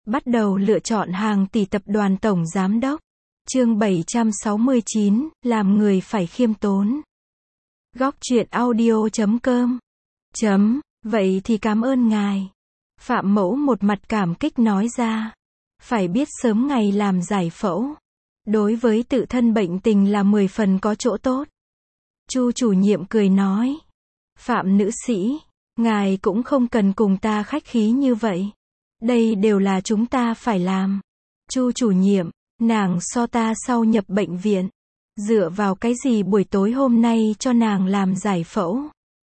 Bắt đầu lựa chọn hàng tỷ tập đoàn tổng giám đốc. Chương 769, làm người phải khiêm tốn. Góc truyện audio.com. Vậy thì cảm ơn ngài. Phạm Mẫu một mặt cảm kích nói ra. Phải biết sớm ngày làm giải phẫu. Đối với tự thân bệnh tình là 10 phần có chỗ tốt. Chu chủ nhiệm cười nói. Phạm nữ sĩ, ngài cũng không cần cùng ta khách khí như vậy. Đây đều là chúng ta phải làm. Chu chủ nhiệm, nàng so ta sau nhập bệnh viện. Dựa vào cái gì buổi tối hôm nay cho nàng làm giải phẫu?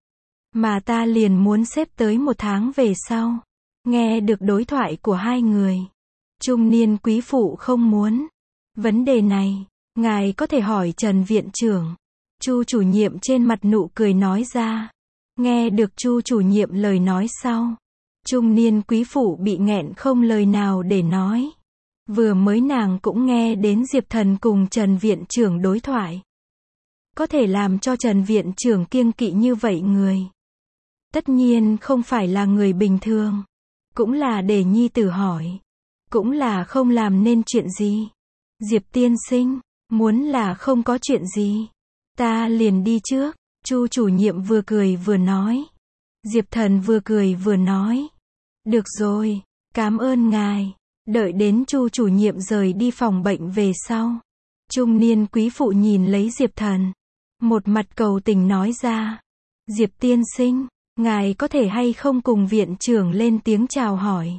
Mà ta liền muốn xếp tới 1 tháng về sau. Nghe được đối thoại của hai người. Trung niên quý phụ không muốn. Vấn đề này, ngài có thể hỏi Trần viện trưởng. Chu chủ nhiệm trên mặt nụ cười nói ra. Nghe được Chu chủ nhiệm lời nói sau. Trung niên quý phụ bị nghẹn không lời nào để nói. Vừa mới nàng cũng nghe đến Diệp Thần cùng Trần viện trưởng đối thoại. Có thể làm cho Trần viện trưởng kiêng kỵ như vậy người. Tất nhiên không phải là người bình thường. Cũng là để nhi tử hỏi. Cũng là không làm nên chuyện gì. Diệp tiên sinh, muốn là không có chuyện gì. Ta liền đi trước. Chu chủ nhiệm vừa cười vừa nói. Diệp Thần vừa cười vừa nói. Được rồi, cảm ơn ngài. Đợi đến Chu chủ nhiệm rời đi phòng bệnh về sau. Trung niên quý phụ nhìn lấy Diệp Thần. Một mặt cầu tình nói ra. Diệp tiên sinh, ngài có thể hay không cùng viện trưởng lên tiếng chào hỏi.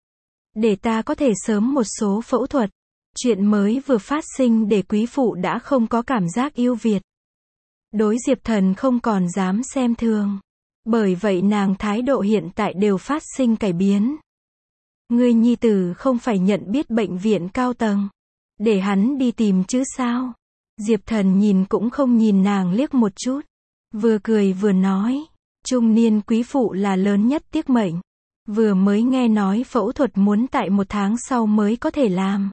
Để ta có thể sớm một số phẫu thuật. Chuyện mới vừa phát sinh để quý phụ đã không có cảm giác yêu Việt. Đối Diệp Thần không còn dám xem thường. Bởi vậy nàng thái độ hiện tại đều phát sinh cải biến. Ngươi nhi tử không phải nhận biết bệnh viện cao tầng. Để hắn đi tìm chứ sao. Diệp Thần nhìn cũng không nhìn nàng liếc một chút. Vừa cười vừa nói. Trung niên quý phụ là lớn nhất tiếc mệnh. Vừa mới nghe nói phẫu thuật muốn tại 1 tháng sau mới có thể làm.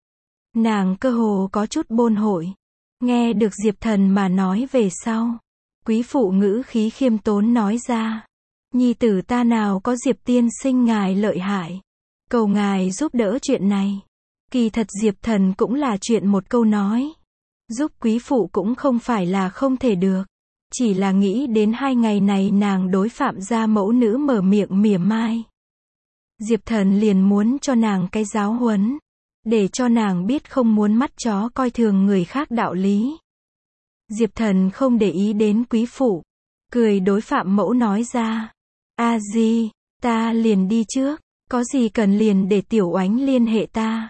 Nàng cơ hồ có chút bôn hội. Nghe được Diệp Thần mà nói về sau. Quý phụ ngữ khí khiêm tốn nói ra. Nhi tử ta nào có Diệp tiên sinh ngài lợi hại. Cầu ngài giúp đỡ chuyện này. Kỳ thật Diệp Thần cũng là chuyện một câu nói. Giúp quý phụ cũng không phải là không thể được. Chỉ là nghĩ đến 2 ngày này nàng đối Phạm gia mẫu nữ mở miệng mỉa mai. Diệp Thần liền muốn cho nàng cái giáo huấn. Để cho nàng biết không muốn mắt chó coi thường người khác đạo lý. Diệp Thần không để ý đến quý phụ. Cười đối Phạm mẫu nói ra. A di, ta liền đi trước. Có gì cần liền để Tiểu Oánh liên hệ ta.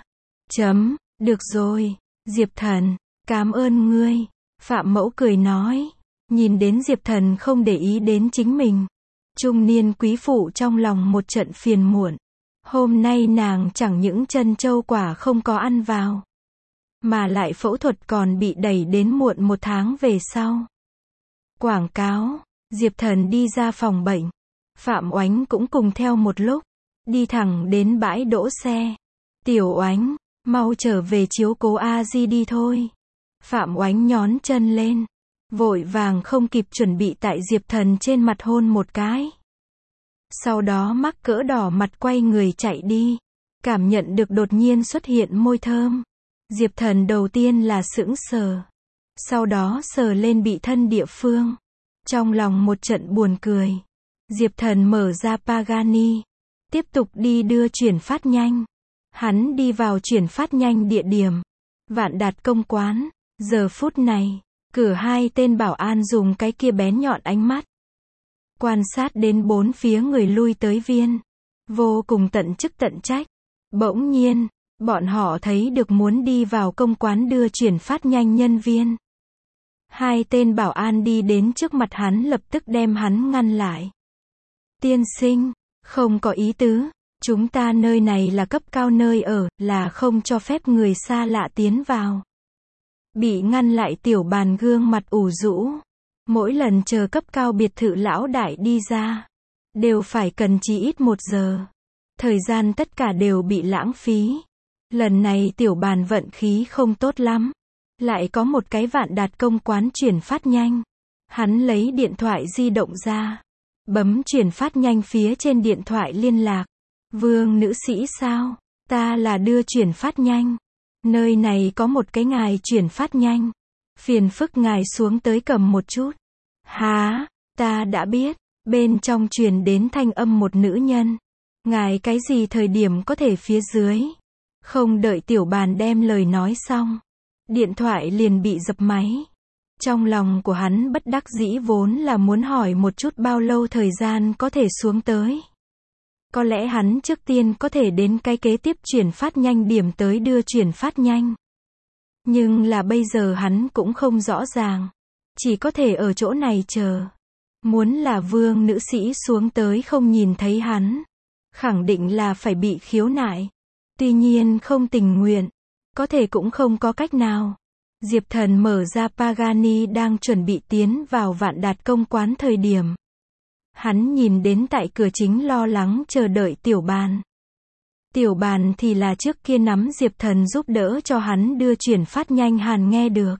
Được rồi, Diệp Thần, cảm ơn ngươi. Phạm mẫu cười nói. Nhìn đến Diệp Thần không để ý đến chính mình. Trung niên quý phụ trong lòng một trận phiền muộn. Hôm nay nàng chẳng những chân châu quả không có ăn vào. Mà lại phẫu thuật còn bị đẩy đến muộn 1 tháng về sau. Quảng cáo. Diệp Thần đi ra phòng bệnh. Phạm Oánh cũng cùng theo một lúc. Đi thẳng đến bãi đỗ xe. Tiểu Oánh, mau trở về chiếu cố A Di đi thôi. Phạm Oánh nhón chân lên. Vội vàng không kịp chuẩn bị tại Diệp Thần trên mặt hôn một cái. Sau đó mắc cỡ đỏ mặt quay người chạy đi. Cảm nhận được đột nhiên xuất hiện môi thơm. Diệp Thần đầu tiên là sững sờ. Sau đó sờ lên bị thân địa phương. Trong lòng một trận buồn cười. Diệp Thần mở ra Pagani. Tiếp tục đi đưa chuyển phát nhanh. Hắn đi vào chuyển phát nhanh địa điểm. Vạn Đạt công quán. Giờ phút này, cửa 2 tên bảo an dùng cái kia bén nhọn ánh mắt. Quan sát đến 4 phía người lui tới viên. Vô cùng tận chức tận trách. Bỗng nhiên, bọn họ thấy được muốn đi vào công quán đưa chuyển phát nhanh nhân viên. 2 tên bảo an đi đến trước mặt hắn lập tức đem hắn ngăn lại. Tiên sinh, không có ý tứ. Chúng ta nơi này là cấp cao nơi ở, là không cho phép người xa lạ tiến vào. Bị ngăn lại tiểu bàn gương mặt ủ rũ. Mỗi lần chờ cấp cao biệt thự lão đại đi ra. Đều phải cần chí ít 1 giờ. Thời gian tất cả đều bị lãng phí. Lần này tiểu bàn vận khí không tốt lắm. Lại có một cái Vạn Đạt công quán chuyển phát nhanh. Hắn lấy điện thoại di động ra. Bấm chuyển phát nhanh phía trên điện thoại liên lạc. Vương nữ sĩ sao? Ta là đưa chuyển phát nhanh. Nơi này có một cái ngài chuyển phát nhanh. Phiền phức ngài xuống tới cầm một chút. Hả, ta đã biết. Bên trong truyền đến thanh âm một nữ nhân. Ngài cái gì thời điểm có thể phía dưới? Không đợi Tiểu Bàn đem lời nói xong. Điện thoại liền bị dập máy. Trong lòng của hắn bất đắc dĩ vốn là muốn hỏi một chút bao lâu thời gian có thể xuống tới. Có lẽ hắn trước tiên có thể đến cái kế tiếp chuyển phát nhanh điểm tới đưa chuyển phát nhanh. Nhưng là bây giờ hắn cũng không rõ ràng. Chỉ có thể ở chỗ này chờ. Muốn là Vương nữ sĩ xuống tới không nhìn thấy hắn. Khẳng định là phải bị khiếu nại. Tuy nhiên không tình nguyện. Có thể cũng không có cách nào. Diệp Thần mở ra Pagani đang chuẩn bị tiến vào Vạn Đạt Công quán thời điểm. Hắn nhìn đến tại cửa chính lo lắng chờ đợi Tiểu Bàn. Tiểu Bàn thì là trước kia nắm Diệp Thần giúp đỡ cho hắn đưa chuyển phát nhanh Hàn nghe được.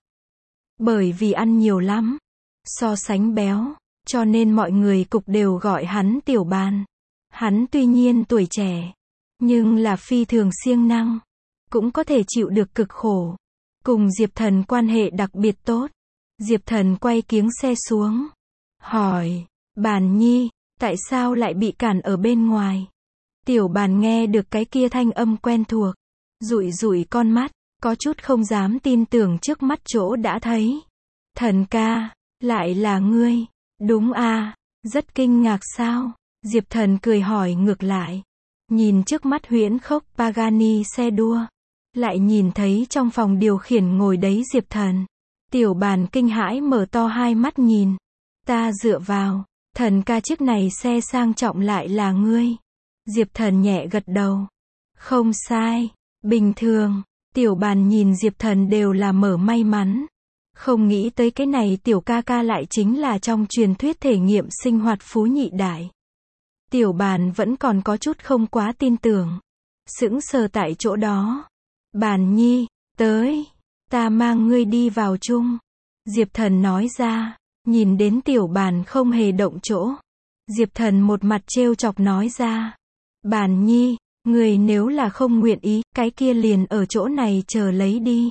Bởi vì ăn nhiều lắm. So sánh béo. Cho nên mọi người cục đều gọi hắn Tiểu Bàn. Hắn tuy nhiên tuổi trẻ. Nhưng là phi thường siêng năng. Cũng có thể chịu được cực khổ. Cùng Diệp Thần quan hệ đặc biệt tốt. Diệp Thần quay kiếng xe xuống. Hỏi, Bàn nhi, tại sao lại bị cản ở bên ngoài? Tiểu Bàn nghe được cái kia thanh âm quen thuộc. Dụi dụi con mắt, có chút không dám tin tưởng trước mắt chỗ đã thấy. Thần ca, lại là ngươi. Đúng à, rất kinh ngạc sao? Diệp Thần cười hỏi ngược lại. Nhìn trước mắt huyễn khốc Pagani xe đua. Lại nhìn thấy trong phòng điều khiển ngồi đấy Diệp Thần. Tiểu Bàn kinh hãi mở to hai mắt nhìn. Ta dựa vào, thần ca chiếc này xe sang trọng lại là ngươi. Diệp Thần nhẹ gật đầu. Không sai, bình thường. Tiểu Bàn nhìn Diệp Thần đều là mở may mắn. Không nghĩ tới cái này tiểu ca ca lại chính là trong truyền thuyết thể nghiệm sinh hoạt phú nhị đại. Tiểu Bàn vẫn còn có chút không quá tin tưởng. Sững sờ tại chỗ đó. Bàn nhi, tới, ta mang ngươi đi vào chung. Diệp Thần nói ra, nhìn đến Tiểu Bàn không hề động chỗ. Diệp Thần một mặt trêu chọc nói ra. Bàn nhi, ngươi nếu là không nguyện ý, cái kia liền ở chỗ này chờ lấy đi.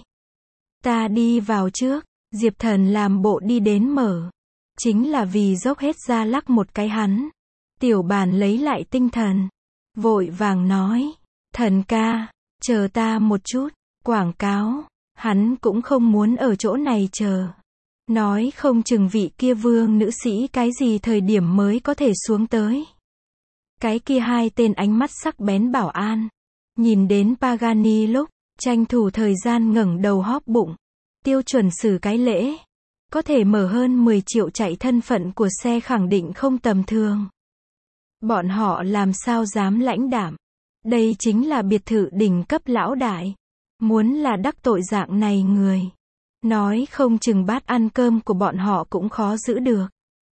Ta đi vào trước, Diệp Thần làm bộ đi đến mở. Chính là vì dốc hết ra lắc một cái hắn. Tiểu Bàn lấy lại tinh thần. Vội vàng nói, thần ca. Chờ ta một chút, quảng cáo, hắn cũng không muốn ở chỗ này chờ. Nói không chừng vị kia Vương nữ sĩ cái gì thời điểm mới có thể xuống tới. Cái kia hai tên ánh mắt sắc bén bảo an. Nhìn đến Pagani lúc, tranh thủ thời gian ngẩng đầu hóp bụng. Tiêu chuẩn xử cái lễ. Có thể mở hơn 10 triệu chạy thân phận của xe khẳng định không tầm thường. Bọn họ làm sao dám lãnh đạm. Đây chính là biệt thự đỉnh cấp lão đại. Muốn là đắc tội dạng này người. Nói không chừng bát ăn cơm của bọn họ cũng khó giữ được.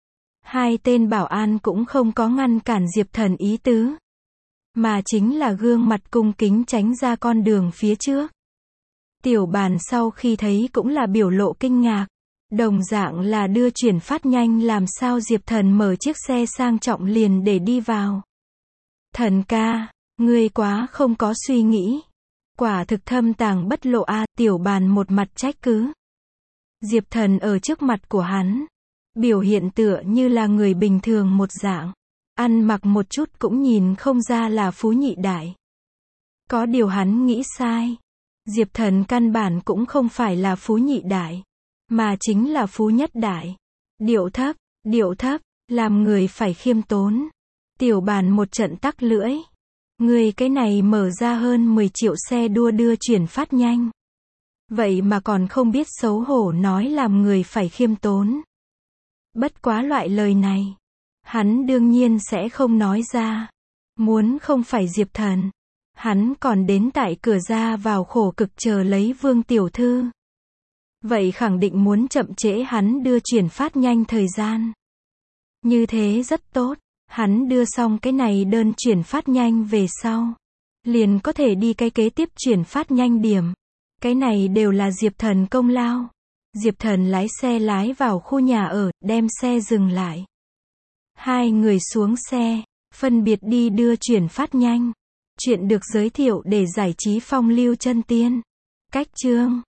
Hai tên bảo an cũng không có ngăn cản Diệp Thần ý tứ. Mà chính là gương mặt cung kính tránh ra con đường phía trước. Tiểu Bàn sau khi thấy cũng là biểu lộ kinh ngạc. Đồng dạng là đưa chuyển phát nhanh làm sao Diệp Thần mở chiếc xe sang trọng liền để đi vào. Thần ca. Ngươi quá không có suy nghĩ. Quả thực thâm tàng bất lộ a. Tiểu Bàn một mặt trách cứ. Diệp Thần ở trước mặt của hắn. Biểu hiện tựa như là người bình thường một dạng. Ăn mặc một chút cũng nhìn không ra là phú nhị đại. Có điều hắn nghĩ sai. Diệp Thần căn bản cũng không phải là phú nhị đại. Mà chính là phú nhất đại. Điệu thấp, làm người phải khiêm tốn. Tiểu Bàn một trận tắc lưỡi. Người cái này mở ra hơn 10 triệu xe đua đưa chuyển phát nhanh. Vậy mà còn không biết xấu hổ nói làm người phải khiêm tốn. Bất quá loại lời này. Hắn đương nhiên sẽ không nói ra. Muốn không phải Diệp Thần. Hắn còn đến tại cửa ra vào khổ cực chờ lấy Vương tiểu thư. Vậy khẳng định muốn chậm trễ hắn đưa chuyển phát nhanh thời gian. Như thế rất tốt. Hắn đưa xong cái này đơn chuyển phát nhanh về sau. Liền có thể đi cái kế tiếp chuyển phát nhanh điểm. Cái này đều là Diệp Thần công lao. Diệp Thần lái xe lái vào khu nhà ở, đem xe dừng lại. Hai người xuống xe, phân biệt đi đưa chuyển phát nhanh. Chuyện được giới thiệu để giải trí phong lưu chân tiên. Cách chương